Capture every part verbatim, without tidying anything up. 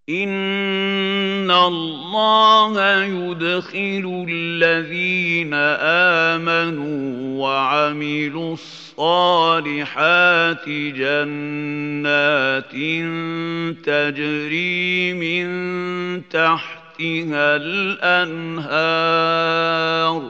إن الله يدخل الذين آمنوا وعملوا الصالحات جنات تجري من تحتها الأنهار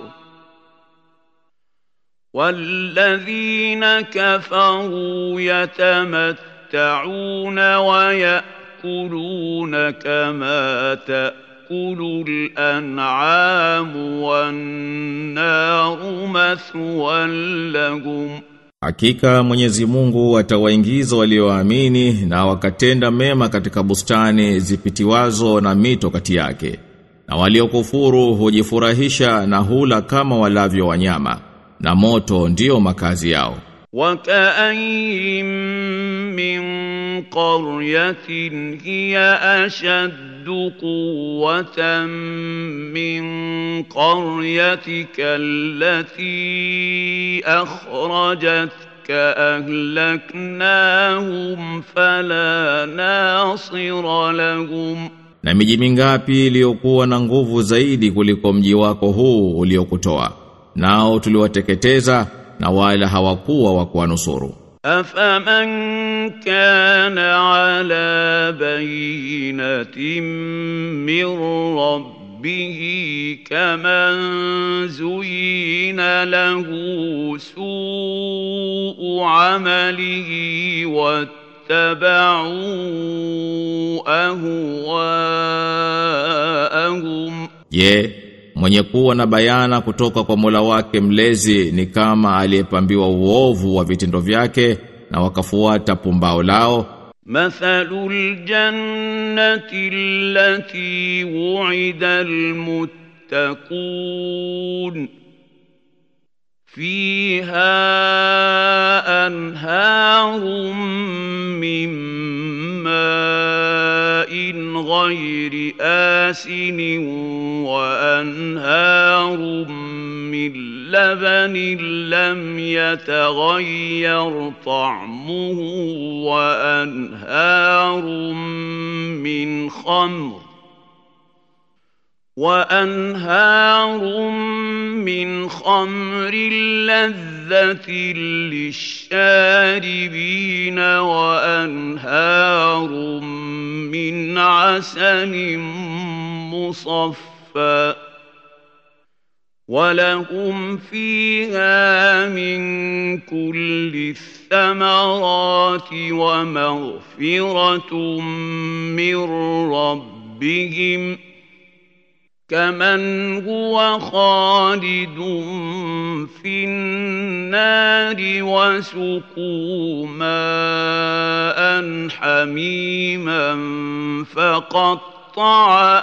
والذين كفروا يتمتعون ويأكلون كما تأكل الأنعام والنار مثوى لهم. Hakika Mwenyezi Mungu atawaingiza walioamini na wakatenda mema katika bustani zipitiwazo na mito kati yake, na waliokufuru hujifurahisha na hula kama walavyo wanyama, na moto ndio makazi yao. وَكَأَيِّن مِّن قَرْيَةٍ هِيَ أَشَدُّ قُوَّةً مِّن قَرْيَتِكَ الَّتِي أَخْرَجَتْكَ أَهْلَكْنَاهُمْ فَلَا نَاصِرَ لَهُمْ. Na miji mingapi iliyokuwa na nguvu zaidi kuliko mji wako huu uliokutoa, nao tuliwateketeza na wala hawakuwa wa kuwanusuru. أَفَمَنْ كَانَ عَلَى بَيِّنَةٍ مِّن رَّبِّهِ كَمَنْ زُيِّنَ لَهُ سُوءُ عَمَلِهِ وَاتَّبَعُوا أَهْوَاءَهُمْ. Je, mwenye kuwa na bayana kutoka kwa Mola wake mlezi ni kama aliyepambiwa uovu wa vitendo vyake na wakafuata pumbao lao? مثل الجنة التي وعد المتقون فيها أنهار من ماء غير آسن وأنهار من لبن لم يتغير طعمه وأنهار من خمر وأنهار من خمر لذة للشاربين وأنهار من عسل مصفى ولهم فيها من كل الثمرات ومغفرة من ربهم كمن هو خالد في النار وسقوا ماء حميما فقطع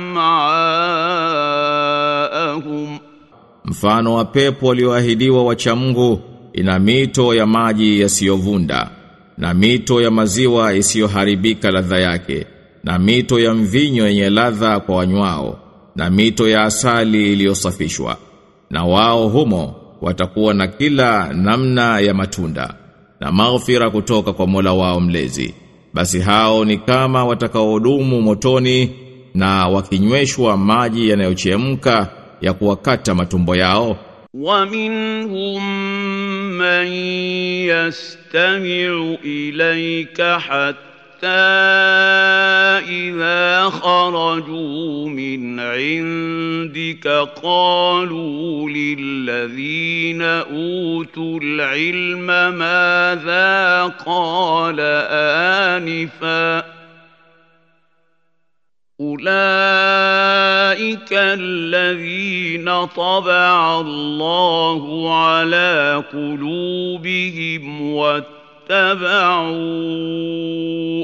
أمعاءهم. Mfano wa pepo walioahidiwa wacha Mungu ina mito ya maji yasiyovunda na mito ya maziwa isiyoharibika ladha yake na mito ya mvinyo yenye ladha kwa wanywao na mito ya asali iliyosafishwa, na wao humo watakuwa na kila namna ya matunda na maghfira kutoka kwa Mola wao mlezi. Basi hao ni kama watakaodumu motoni na wakinyweshwa maji yanayochemka ya kuwakata matumbo yao. وَمِنْهُمْ مَنْ يَسْتَمِعُ إِلَيْكَ حَتَّى إذا خرجوا من عندك قالوا للذين أوتوا العلم ماذا قال آنفا أولئك الذين طبع الله على قلوبهم واتقوا اتبعوا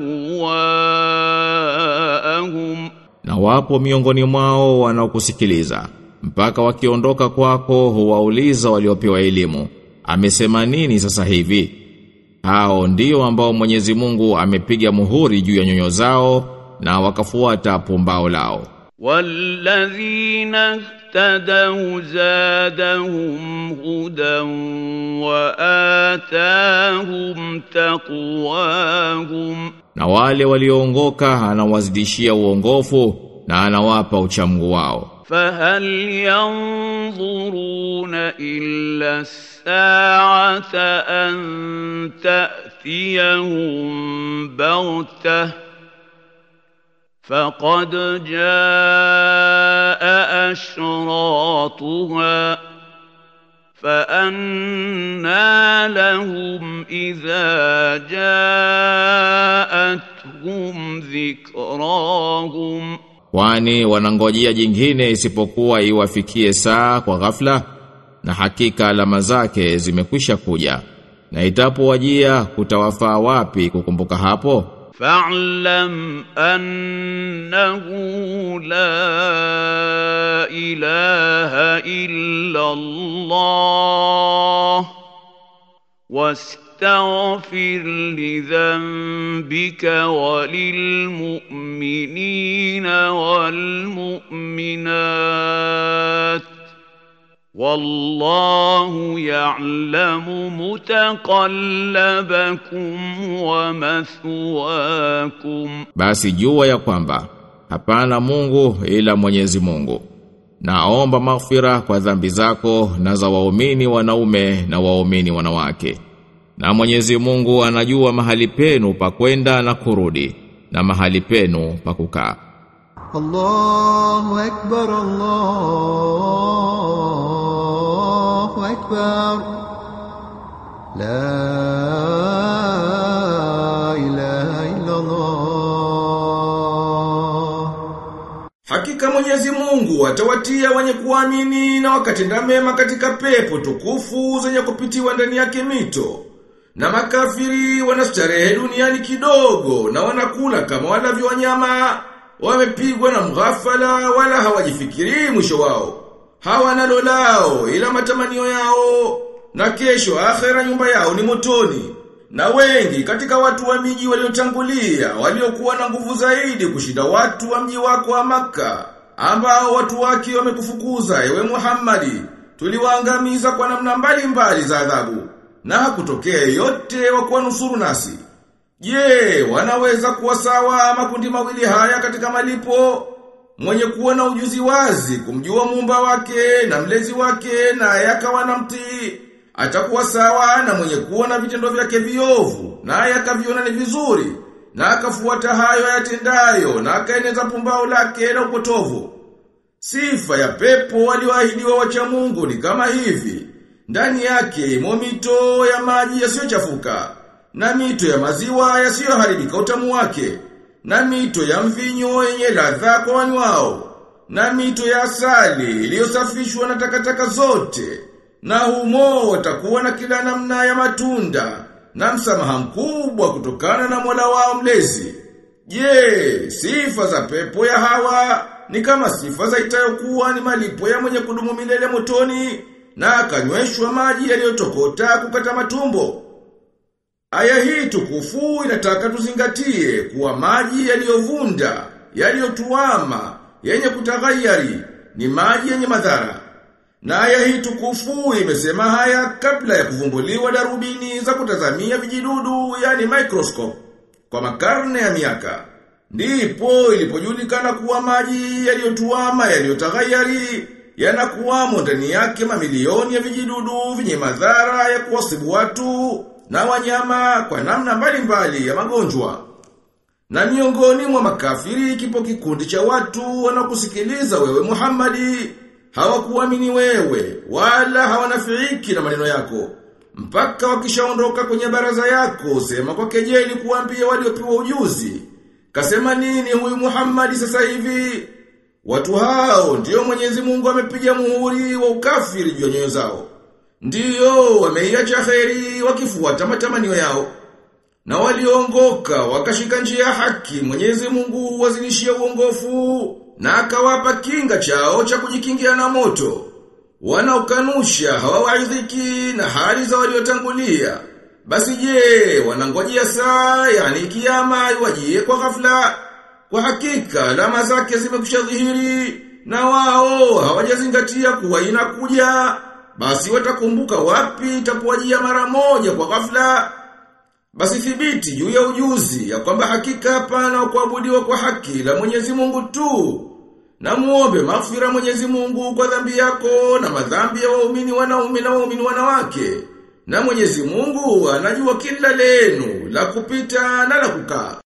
أهواءهم. Na wapo miongoni mwao wanaokusikiliza mpaka wakiondoka kwako huwauliza waliopewa elimu, amesema nini sasa hivi? Hao ndio ambao Mwenyezi Mungu amepiga muhuri juu ya nyoyo zao na wakafuata pumbao lao. والذين اهتدوا زادهم هدى وآتاهم تقواهم na wale walioongoka anawazidishia uongofu na anawapa uchamungu wao. فهل ينظرون إلا الساعة أن تأتيهم بغتة فقد جاء أشراطها فأنى لهم إذا جاءتهم ذكراهم Kwani wanangojea jingine isipokuwa iwafikie saa kwa ghafla, na hakika alama zake zimekwisha kuja, na itapowajia kutawafaa wapi kukumbuka hapo? فاعلم أنه لا إله إلا الله واستغفر لذنبك وللمؤمنين والمؤمنات والله يعلم متقلبكم ومثواكم. Basi jua ya kwamba hapana Mungu ila Mwenyezi Mungu. Naomba maghfira kwa dhambi zako na za waumini wanaume na waumini wanawake. Na Mwenyezi Mungu anajua mahali penu pa kwenda na kurudi na mahali penu pa kukaa. Allahu Akbar, Allahu Akbar, la ilaha illa Allah. Hakika Mwenyezi Mungu atawatia wenye kuamini na wakatenda mema katika pepo tukufu zenye kupitiwa ndani yake mito. Na makafiri wanastarehe duniani kidogo na wanakula kama walavyo wanyama, wamepigwa na mghafala wala hawajifikiri mwisho wao. Hawana lolao ila matamanio yao, na kesho akhera nyumba yao ni motoni. Na wengi katika watu wa miji waliotangulia waliokuwa na nguvu zaidi kushinda watu wa mji wako wa Makka, ambao watu wake wamekufukuza ewe Muhammadi, tuliwaangamiza kwa namna mbalimbali za adhabu, na hakutokea yote wa kuwanusuru nasi. Je, wanaweza kuwa sawa makundi mawili haya katika malipo? Mwenye kuwa na ujuzi wazi kumjua muumba wake na mlezi wake na yakawa na mtii, atakuwa sawa na mwenye kuwa na vitendo vyake viovu na yakaviona ni vizuri na akafuata hayo yatendayo na akaeneza pumbao lake na upotovu. Sifa ya pepo walioahidiwa wacha Mungu ni kama hivi: ndani yake imo mito ya maji yasiyochafuka, na mito ya maziwa yasiyoharibika utamu wake, na mito ya mvinyo yenye ladha kwa wanywao, na mito ya asali iliyosafishwa na takataka zote, na humo watakuwa na kila namna ya matunda, na msamaha mkubwa kutokana na Mola wao mlezi. Je, sifa za pepo ya hawa ni kama sifa za itayokuwa ni malipo ya mwenye kudumu milele motoni na akanyweshwa maji yaliyotokota kukata matumbo? Aya hii tukufu inataka tuzingatie kuwa maji yaliyovunda, yaliyotuama, yenye kutaghayari ni maji yenye madhara. Na aya hii tukufu imesema haya kabla ya kuvumbuliwa darubini za kutazamia vijidudu, yani microscope, kwa makarne ya miaka. Ndipo ilipojulikana kuwa maji yaliyotuama, yaliyotaghayari, yanakuwamo ndani yake mamilioni ya vijidudu vyenye madhara ya kuwasibu watu na wanyama kwa namna mbalimbali ya magonjwa. Na miongoni mwa makafiri kipo kikundi cha watu wanakusikiliza wewe Muhammadi, hawakuamini wewe wala hawanafiiki na maneno yako, mpaka wakishaondoka kwenye baraza yako sema kwa kejeli kuambia waliopewa ujuzi, kasema nini huyu Muhammadi sasa hivi? Watu hao ndio Mwenyezi Mungu amepiga muhuri wa ukafiri juu ya nyoyo zao. Ndio wameiacha kheri wakifuata matamanio yao. Na waliongoka wakashika njia ya haki, Mwenyezi Mungu wazidishia uongofu na akawapa kinga chao cha kujikingia na moto. Wanaokanusha hawawaidhiki na hali za waliotangulia. Basi je, wanangojea saa, yani kiyama iwajie kwa ghafla? Kwa hakika alama zake zimekushadhihiri na wao hawajazingatia kuwa inakuja. Basi watakumbuka wapi itapowajia mara moja kwa ghafla? Basi thibiti juu ya ujuzi ya kwamba hakika hapana kuabudiwa kwa haki la Mwenyezi Mungu tu. Na muombe maghfira Mwenyezi Mungu kwa dhambi yako na madhambi ya waumini wanaume na waumini wanawake. Na Mwenyezi Mungu anajua kila lenu la kupita na la kukaa.